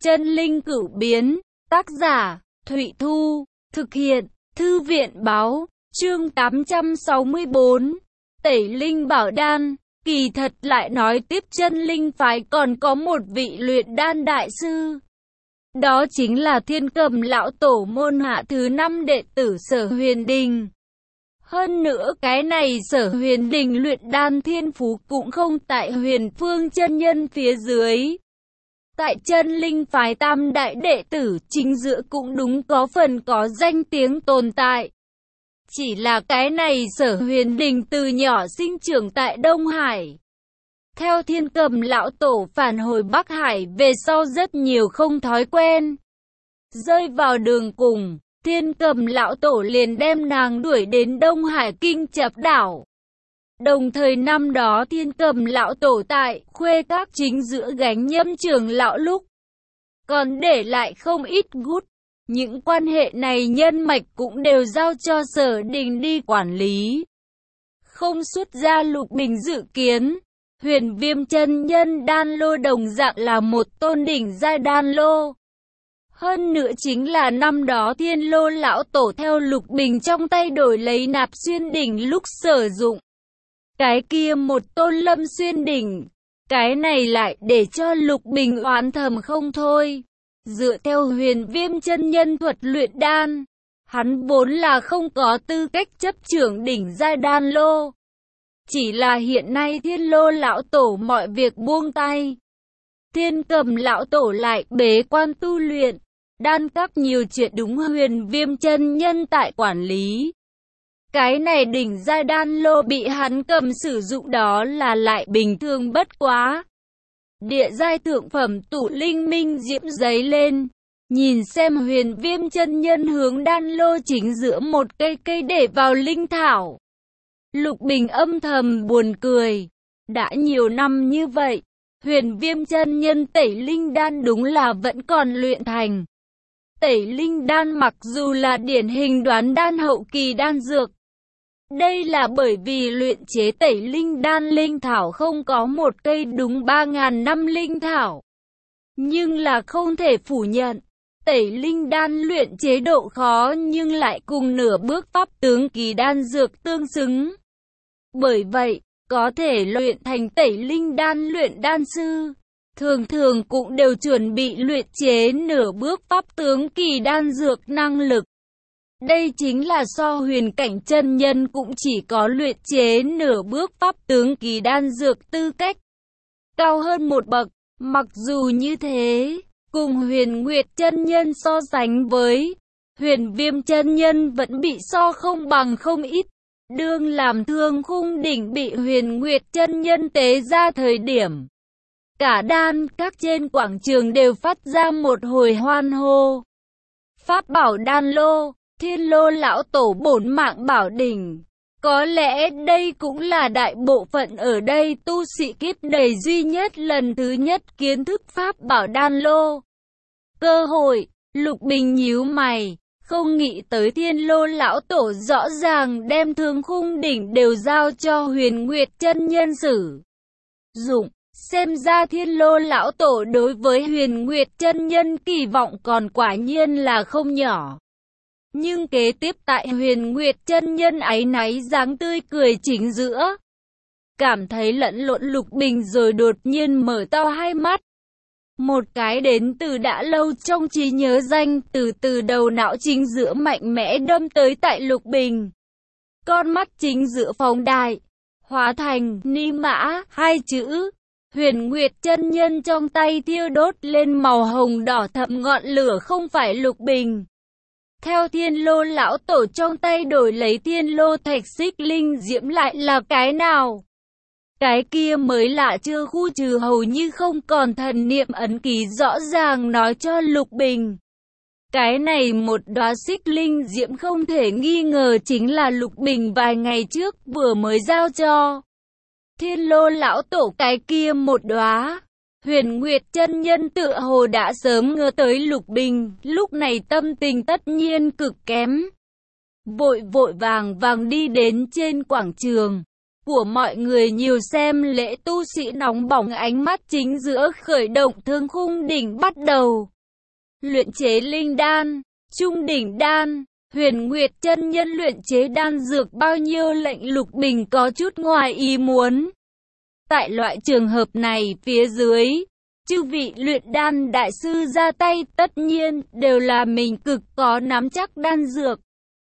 Chân linh cửu biến, tác giả, Thụy Thu, thực hiện, Thư viện báo, chương 864, Tẩy Linh Bảo Đan. Kỳ thật lại nói tiếp chân linh phái còn có một vị luyện đan đại sư. Đó chính là Thiên Cầm lão tổ môn hạ thứ 5 đệ tử Sở Huyền Đình. Hơn nữa cái này Sở Huyền Đình luyện đan thiên phú cũng không tại Huyền Phương chân nhân phía dưới. Tại chân linh phái tam đại đệ tử chính giữa cũng đúng có phần có danh tiếng tồn tại. Chỉ là cái này Sở Huyền Đình từ nhỏ sinh trưởng tại Đông Hải. Theo Thiên Cầm lão tổ phản hồi Bắc Hải về sau rất nhiều không thói quen. Rơi vào đường cùng, Thiên Cầm lão tổ liền đem nàng đuổi đến Đông Hải Kinh Chập đảo. Đồng thời năm đó Thiên Cầm lão tổ tại Khuê Các chính giữa gánh nhâm trưởng lão lúc còn để lại không ít gút. Những quan hệ này nhân mạch cũng đều giao cho Sở Đình đi quản lý. Không xuất ra Lục Bình dự kiến, Huyền Viêm chân nhân đan lô đồng dạng là một tôn đỉnh giai đan lô. Hơn nữa chính là năm đó Thiên Lô lão tổ theo Lục Bình trong tay đổi lấy Nạp Xuyên đỉnh lúc sử dụng. Cái kia một tôn Lâm Xuyên đỉnh, cái này lại để cho Lục Bình oán thầm không thôi. Dựa theo Huyền Viêm chân nhân thuật luyện đan, hắn vốn là không có tư cách chấp trưởng đỉnh giai đan lô. Chỉ là hiện nay Thiên Lô lão tổ mọi việc buông tay. Thiên Cầm lão tổ lại bế quan tu luyện, đan các nhiều chuyện đúng Huyền Viêm chân nhân tại quản lý. Cái này đỉnh giai đan lô bị hắn cầm sử dụng đó là lại bình thường bất quá. Địa giai thượng phẩm tụ linh minh diễm giấy lên, nhìn xem Huyền Viêm chân nhân hướng đan lô chính giữa một cây để vào linh thảo. Lục Bình âm thầm buồn cười, đã nhiều năm như vậy, Huyền Viêm chân nhân tẩy linh đan đúng là vẫn còn luyện thành. Tẩy linh đan mặc dù là điển hình đoán đan hậu kỳ đan dược, đây là bởi vì luyện chế tẩy linh đan linh thảo không có một cây đúng 3.000 năm linh thảo. Nhưng là không thể phủ nhận, tẩy linh đan luyện chế độ khó nhưng lại cùng nửa bước pháp tướng kỳ đan dược tương xứng. Bởi vậy, có thể luyện thành tẩy linh đan luyện đan sư, thường thường cũng đều chuẩn bị luyện chế nửa bước pháp tướng kỳ đan dược năng lực. Đây chính là so huyền cảnh chân nhân cũng chỉ có luyện chế nửa bước pháp tướng kỳ đan dược tư cách cao hơn một bậc. Mặc dù như thế, cùng Huyền Nguyệt chân nhân so sánh với, Huyền Viêm chân nhân vẫn bị so không bằng không ít. Đương làm Thương Khung đỉnh bị Huyền Nguyệt chân nhân tế ra thời điểm, cả đan các trên quảng trường đều phát ra một hồi hoan hô. Pháp bảo đan lô, Thiên Lô lão tổ bổn mạng bảo đỉnh. Có lẽ đây cũng là đại bộ phận ở đây tu sĩ kiếp đầy duy nhất lần thứ nhất kiến thức pháp bảo đan lô. Cơ hội, Lục Bình nhíu mày, không nghĩ tới Thiên Lô lão tổ rõ ràng đem Thương Khung đỉnh đều giao cho Huyền Nguyệt chân nhân sử dụng. Xem ra Thiên Lô lão tổ đối với Huyền Nguyệt chân nhân kỳ vọng còn quả nhiên là không nhỏ. Nhưng kế tiếp tại Huyền Nguyệt chân nhân áy náy dáng tươi cười chính giữa, cảm thấy lẫn lộn Lục Bình rồi đột nhiên mở to hai mắt. Một cái đến từ đã lâu trong trí nhớ danh từ đầu não chính giữa mạnh mẽ đâm tới tại Lục Bình. Con mắt chính giữa phóng đại, hóa thành ni mã hai chữ. Huyền Nguyệt chân nhân trong tay thiêu đốt lên màu hồng đỏ thẫm ngọn lửa không phải Lục Bình. Theo Thiên Lô lão tổ trong tay đổi lấy Thiên Lô thạch xích linh diễm lại là cái nào? Cái kia mới lạ chưa khu trừ hầu như không còn thần niệm ấn ký rõ ràng nói cho Lục Bình. Cái này một đóa xích linh diễm không thể nghi ngờ chính là Lục Bình vài ngày trước vừa mới giao cho Thiên Lô lão tổ cái kia một đóa. Huyền Nguyệt chân nhân tựa hồ đã sớm ngờ tới Lục Bình, lúc này tâm tình tất nhiên cực kém. Vội vàng đi đến trên quảng trường của mọi người nhiều xem lễ tu sĩ nóng bỏng ánh mắt chính giữa khởi động Thương Khung đỉnh bắt đầu. luyện chế linh đan, trung đỉnh đan. Huyền Nguyệt chân nhân luyện chế đan dược bao nhiêu lệnh Lục Bình có chút ngoài ý muốn. Tại loại trường hợp này phía dưới, chư vị luyện đan đại sư ra tay tất nhiên đều là mình cực có nắm chắc đan dược.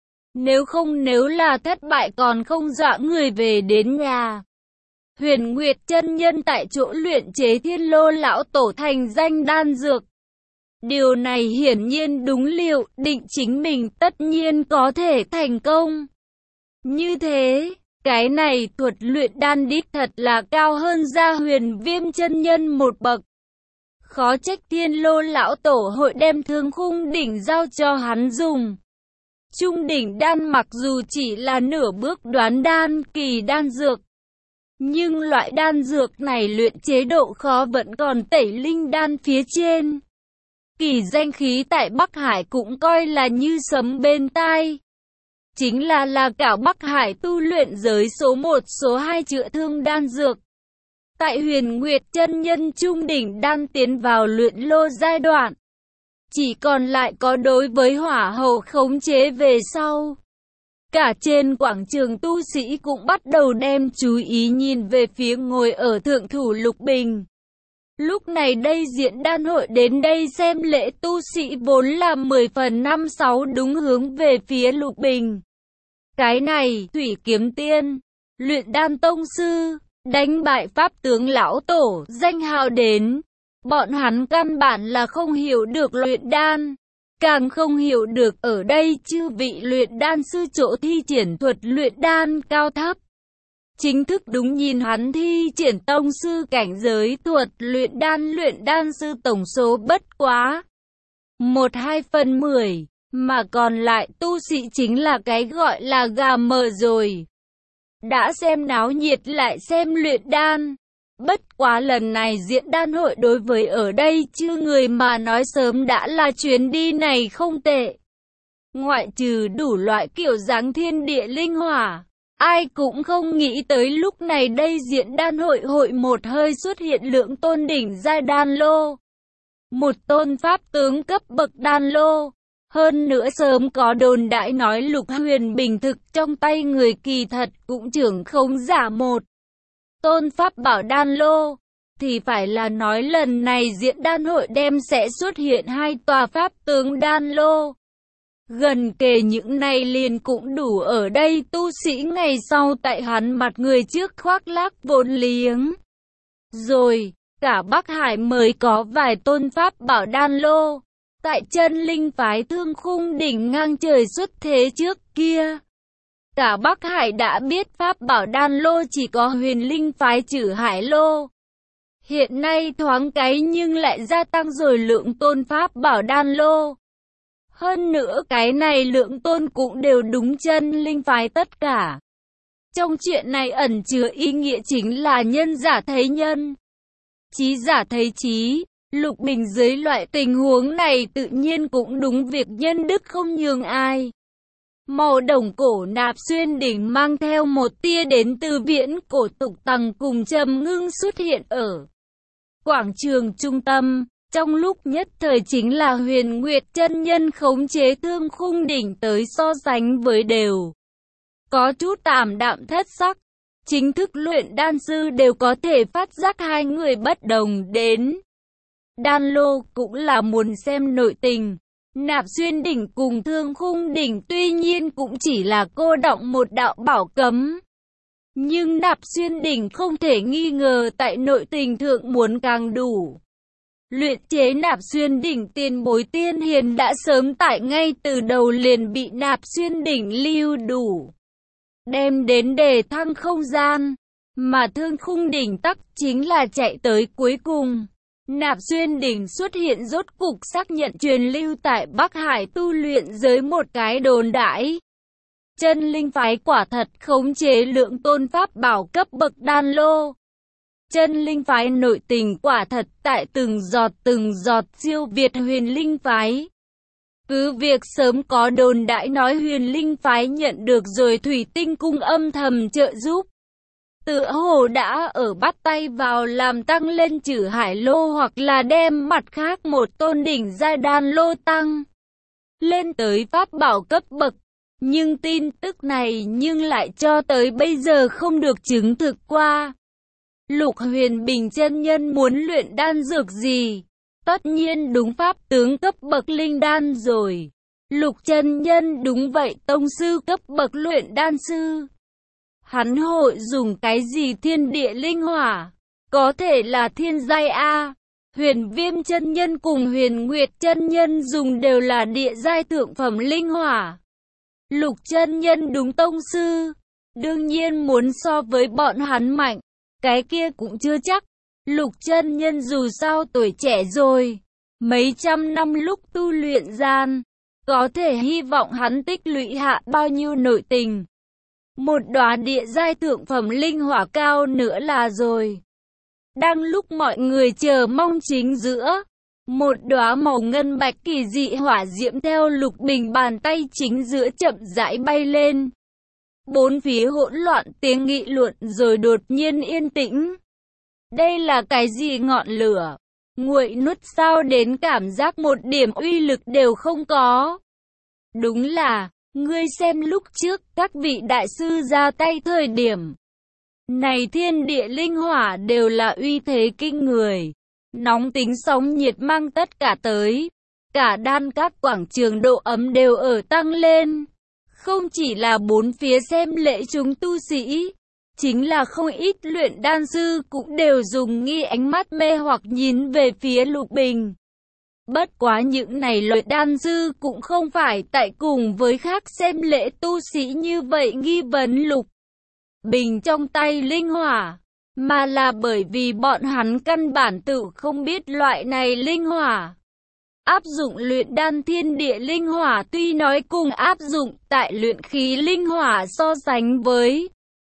Nếu là thất bại còn không dọa người về đến nhà. Huyền Nguyệt chân nhân tại chỗ luyện chế Thiên Lô lão tổ thành danh đan dược. Điều này hiển nhiên đúng liệu định chính mình tất nhiên có thể thành công. Như thế, cái này thuật luyện đan đích thật là cao hơn Gia Huyền Viêm chân nhân một bậc. Khó trách Thiên Lô lão tổ hội đem Thương Khung đỉnh giao cho hắn dùng. Trung đỉnh đan mặc dù chỉ là nửa bước đoán đan kỳ đan dược, nhưng loại đan dược này luyện chế độ khó vẫn còn tẩy linh đan phía trên. Kỳ danh khí tại Bắc Hải cũng coi là như sấm bên tai. Chính là cả Bắc Hải tu luyện giới số 1 số 2 chữa thương đan dược. Tại Huyền Nguyệt chân nhân trung đỉnh đan tiến vào luyện lô giai đoạn. Chỉ còn lại có đối với hỏa hầu khống chế về sau. Cả trên quảng trường tu sĩ cũng bắt đầu đem chú ý nhìn về phía ngồi ở thượng thủ Lục Bình. Lúc này đây diễn đan hội đến đây xem lễ tu sĩ vốn là 10 phần 5-6 đúng hướng về phía Lục Bình. Cái này, Thủy Kiếm Tiên, luyện đan tông sư, đánh bại pháp tướng lão tổ, danh hào đến. Bọn hắn căn bản là không hiểu được luyện đan, càng không hiểu được ở đây chư vị luyện đan sư chỗ thi triển thuật luyện đan cao thấp. Chính thức đúng nhìn hắn thi triển tông sư cảnh giới thuật luyện đan sư tổng số bất quá 1/2/10, mà còn lại tu sĩ chính là cái gọi là gà mờ rồi. Đã xem náo nhiệt lại xem luyện đan. Bất quá lần này diễn đan hội đối với ở đây chư người mà nói sớm đã là chuyến đi này không tệ. Ngoại trừ đủ loại kiểu dáng thiên địa linh hỏa, ai cũng không nghĩ tới lúc này đây diễn đan hội một hơi xuất hiện lượng tôn đỉnh giai đan lô. Một tôn pháp tướng cấp bậc đan lô. Hơn nữa sớm có đồn đại nói Lục Huyền Bình thực trong tay người kỳ thật cũng trưởng không giả một tôn pháp bảo đan lô, thì phải là nói lần này diễn đan hội đem sẽ xuất hiện 2 tòa pháp tướng đan lô. Gần kề những này liền cũng đủ ở đây tu sĩ ngày sau tại hắn mặt người trước khoác lác vốn liếng. Rồi, cả Bắc Hải mới có vài tôn pháp bảo đan lô. Tại chân linh phái Thương Khung đỉnh ngang trời xuất thế trước kia, cả Bắc Hải đã biết pháp bảo đan lô chỉ có Huyền Linh phái Trử Hải lô. Hiện nay thoáng cái nhưng lại gia tăng rồi lượng tôn pháp bảo đan lô. Hơn nữa cái này lượng tôn cũng đều đúng chân linh phái tất cả. Trong chuyện này ẩn chứa ý nghĩa chính là nhân giả thấy nhân, trí giả thấy trí. Lục Bình dưới loại tình huống này tự nhiên cũng đúng việc nhân đức không nhường ai. Màu đồng cổ Nạp Xuyên đỉnh mang theo một tia đến từ viễn cổ tục tằng cùng Trầm Ngưng xuất hiện ở quảng trường trung tâm. Trong lúc nhất thời chính là Huyền Nguyệt chân nhân khống chế Thương Khung đỉnh tới so sánh với đều có chút tạm đạm thất sắc. Chính thức luyện đan sư đều có thể phát giác hai người bất đồng đến. Đan lô cũng là muốn xem nội tình. Nạp Xuyên đỉnh cùng Thương Khung đỉnh tuy nhiên cũng chỉ là cô động một đạo bảo cấm. Nhưng Nạp Xuyên đỉnh không thể nghi ngờ tại nội tình thượng muốn càng đủ. Luyện chế Nạp Xuyên đỉnh tiền bối tiên hiền đã sớm tại ngay từ đầu liền bị Nạp Xuyên đỉnh lưu đủ. Đem đến đề thăng không gian. Mà Thương Khung đỉnh tắc chính là chạy tới cuối cùng. Nạp Xuyên đỉnh xuất hiện rốt cục xác nhận truyền lưu tại Bắc Hải tu luyện giới một cái đồn đãi. Chân linh phái quả thật khống chế lượng tôn pháp bảo cấp bậc đan lô. Chân linh phái nội tình quả thật tại từng giọt siêu việt Huyền Linh phái. Cứ việc sớm có đồn đãi nói Huyền Linh phái nhận được rồi Thủy Tinh cung âm thầm trợ giúp. tựa hồ đã ở bắt tay vào làm tăng lên Trử Hải Lô, hoặc là đem mặt khác một tôn đỉnh giai đan lô tăng lên tới pháp bảo cấp bậc. Nhưng tin tức này lại cho tới bây giờ không được chứng thực qua. Lục Huyền Bình chân nhân muốn luyện đan dược gì? Tất nhiên đúng pháp tướng cấp bậc linh đan rồi. Lục chân nhân đúng vậy, tông sư cấp bậc luyện đan sư. Hắn hội dùng cái gì thiên địa linh hỏa? Có thể là thiên giai A. Huyền Viêm chân nhân cùng Huyền Nguyệt chân nhân dùng đều là địa giai thượng phẩm linh hỏa. Lục chân nhân đúng tông sư, đương nhiên muốn so với bọn hắn mạnh, cái kia cũng chưa chắc. Lục chân nhân dù sao tuổi trẻ rồi, mấy trăm năm lúc tu luyện gian, có thể hy vọng hắn tích lũy hạ bao nhiêu nội tình. Một đóa địa giai thượng phẩm linh hỏa cao nữa là rồi. Đang lúc mọi người chờ mong chính giữa, một đóa màu ngân bạch kỳ dị hỏa diễm theo Lục Bình bàn tay chính giữa chậm rãi bay lên. Bốn phía hỗn loạn tiếng nghị luận rồi đột nhiên yên tĩnh. Đây là cái gì ngọn lửa? Nguội nuốt sao đến cảm giác một điểm uy lực đều không có. Đúng là, ngươi xem lúc trước các vị đại sư ra tay thời điểm này thiên địa linh hỏa đều là uy thế kinh người. Nóng tính sóng nhiệt mang tất cả tới. Cả đan các quảng trường độ ấm đều ở tăng lên. Không chỉ là bốn phía xem lễ chúng tu sĩ, chính là không ít luyện đan sư cũng đều dùng nghi ánh mắt mê hoặc nhìn về phía Lục Bình. Bất quá những này luyện đan sư cũng không phải tại cùng với khác xem lễ tu sĩ như vậy nghi vấn Lục Bình trong tay linh hỏa, mà là bởi vì bọn hắn căn bản tự không biết loại này linh hỏa. Áp dụng luyện đan thiên địa linh hỏa tuy nói cùng áp dụng tại luyện khí linh hỏa so sánh với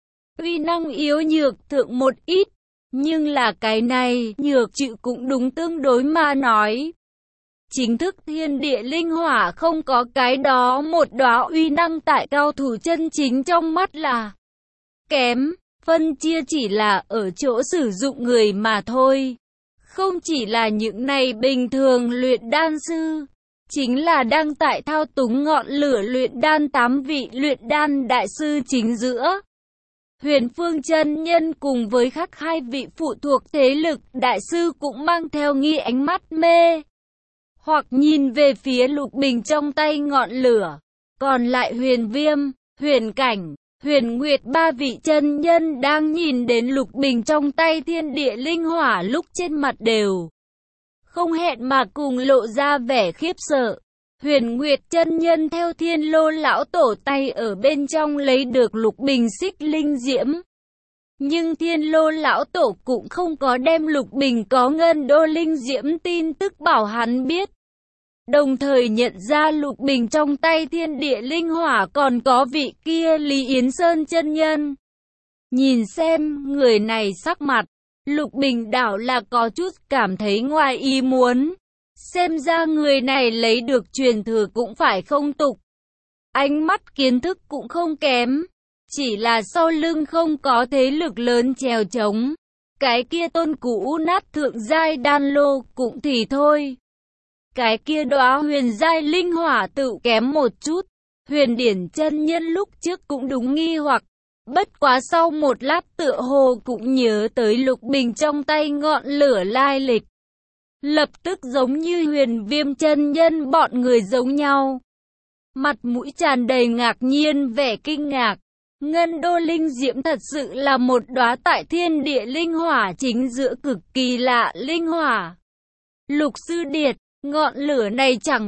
uy năng yếu nhược thượng một ít, nhưng là cái này nhược chữ cũng đúng tương đối mà nói. Chính thức thiên địa linh hỏa không có cái đó một đóa uy năng tại cao thủ chân chính trong mắt là kém, phân chia chỉ là ở chỗ sử dụng người mà thôi. Không chỉ là những này bình thường luyện đan sư, chính là đang tại thao túng ngọn lửa luyện đan 8 vị luyện đan đại sư chính giữa. Huyền Phương chân nhân cùng với khác 2 vị phụ thuộc thế lực đại sư cũng mang theo nghi ánh mắt mê hoặc nhìn về phía Lục Bình trong tay ngọn lửa. Còn lại Huyền Viêm, Huyền Cảnh, Huyền Nguyệt 3 vị chân nhân đang nhìn đến Lục Bình trong tay thiên địa linh hỏa lúc trên mặt đều không hẹn mà cùng lộ ra vẻ khiếp sợ. Huyền Nguyệt chân nhân theo Thiên Lô lão tổ tay ở bên trong lấy được Lục Bình xích linh diễm. Nhưng Thiên Lô lão tổ cũng không có đem Lục Bình có ngân đô linh diễm tin tức bảo hắn biết. Đồng thời nhận ra Lục Bình trong tay thiên địa linh hỏa còn có vị kia Lý Yến Sơn chân nhân. Nhìn xem người này sắc mặt, Lục Bình đảo là có chút cảm thấy ngoài ý muốn. Xem ra người này lấy được truyền thừa cũng phải không tục. Ánh mắt kiến thức cũng không kém. Chỉ là sau lưng không có thế lực lớn chèo chống. Cái kia tôn cũ nát thượng giai đan lô cũng thì thôi. Cái kia đóa huyền giai linh hỏa tự kém một chút. Huyền Điển chân nhân lúc trước cũng đúng nghi hoặc. Bất quá sau một lát tựa hồ cũng nhớ tới Lục Bình trong tay ngọn lửa lai lịch. Lập tức giống như Huyền Viêm chân nhân bọn người giống nhau. Mặt mũi tràn đầy ngạc nhiên vẻ kinh ngạc. Ngân đô linh diễm thật sự là một đóa tại thiên địa linh hỏa chính giữa cực kỳ lạ linh hỏa. Lục sư điệt, ngọn lửa này chẳng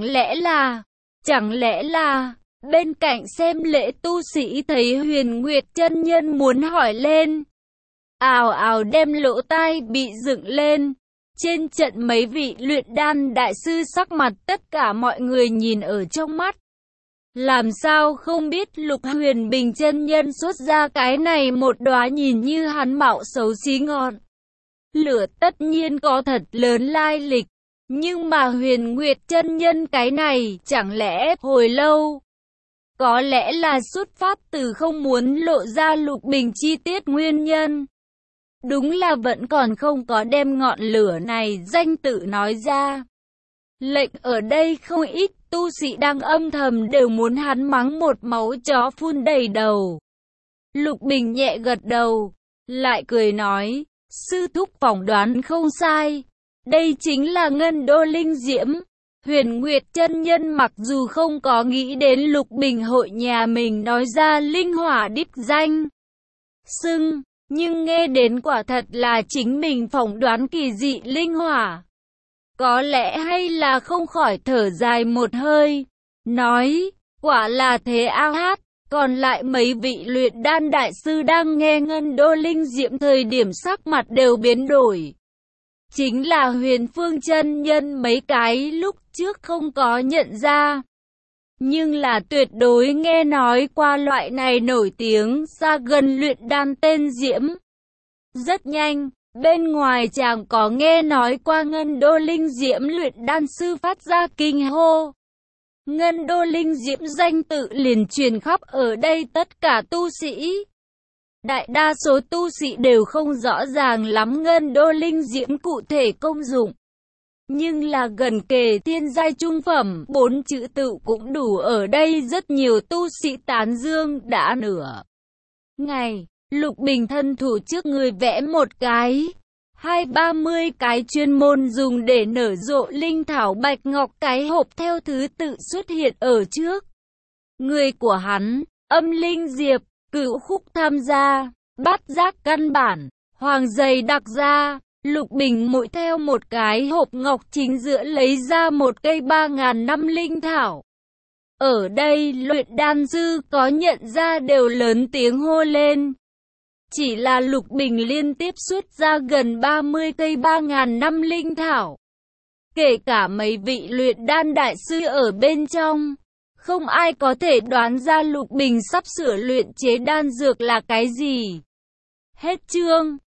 lẽ là, bên cạnh xem lễ tu sĩ thấy Huyền Nguyệt chân nhân muốn hỏi lên. Ào ào đem lỗ tai bị dựng lên. Trên trận mấy vị luyện đan đại sư sắc mặt tất cả mọi người nhìn ở trong mắt. Làm sao không biết Lục Huyền Bình chân nhân xuất ra cái này một đóa nhìn như hắn mạo xấu xí ngọn lửa tất nhiên có thật lớn lai lịch. Nhưng mà Huyền Nguyệt chân nhân cái này chẳng lẽ hồi lâu Có lẽ là xuất phát từ không muốn lộ ra Lục Bình chi tiết nguyên nhân. Đúng là vẫn còn không có đem ngọn lửa này danh tự nói ra. Lệnh ở đây không ít tu sĩ đang âm thầm đều muốn hắn mắng một máu chó phun đầy đầu. Lục Bình nhẹ gật đầu, lại cười nói, sư thúc phỏng đoán không sai. Đây chính là Ngân Đô Linh Diễm. Huyền Nguyệt chân nhân mặc dù không có nghĩ đến Lục Bình hội nhà mình nói ra linh hỏa đích danh xưng, nhưng nghe đến quả thật là chính mình phỏng đoán kỳ dị linh hỏa. Có lẽ hay là không khỏi thở dài một hơi, nói, quả là thế a hát. Còn lại mấy vị luyện đan đại sư đang nghe Ngân Đô Linh Diễm thời điểm sắc mặt đều biến đổi. Chính là Huyền Phương chân nhân mấy cái lúc trước không có nhận ra. Nhưng là tuyệt đối nghe nói qua loại này nổi tiếng ra gần luyện đan tên Diễm. Rất nhanh, bên ngoài chàng có nghe nói qua Ngân Đô Linh Diễm luyện đan sư phát ra kinh hô. Ngân Đô Linh Diễm danh tự liền truyền khắp ở đây tất cả tu sĩ. Đại đa số tu sĩ đều không rõ ràng lắm Ngân Đô Linh Diễm cụ thể công dụng. Nhưng là gần kề thiên giai trung phẩm, 4 chữ tự cũng đủ ở đây rất nhiều tu sĩ tán dương đã nửa ngày. Lục Bình thân thủ trước người vẽ một cái, 20-30 cái chuyên môn dùng để nở rộ linh thảo bạch ngọc cái hộp theo thứ tự xuất hiện ở trước người của hắn. Âm linh diệp, Cửu khúc tham gia, Bát giác căn bản, Hoàng dày đặc ra. Lục Bình mỗi theo một cái hộp ngọc chính giữa lấy ra một cây 3000 năm linh thảo. Ở đây luyện đan sư có nhận ra đều lớn tiếng hô lên. Chỉ là Lục Bình liên tiếp xuất ra gần 30 cây 3000 năm linh thảo. Kể cả mấy vị luyện đan đại sư ở bên trong, không ai có thể đoán ra Lục Bình sắp sửa luyện chế đan dược là cái gì. Hết chương.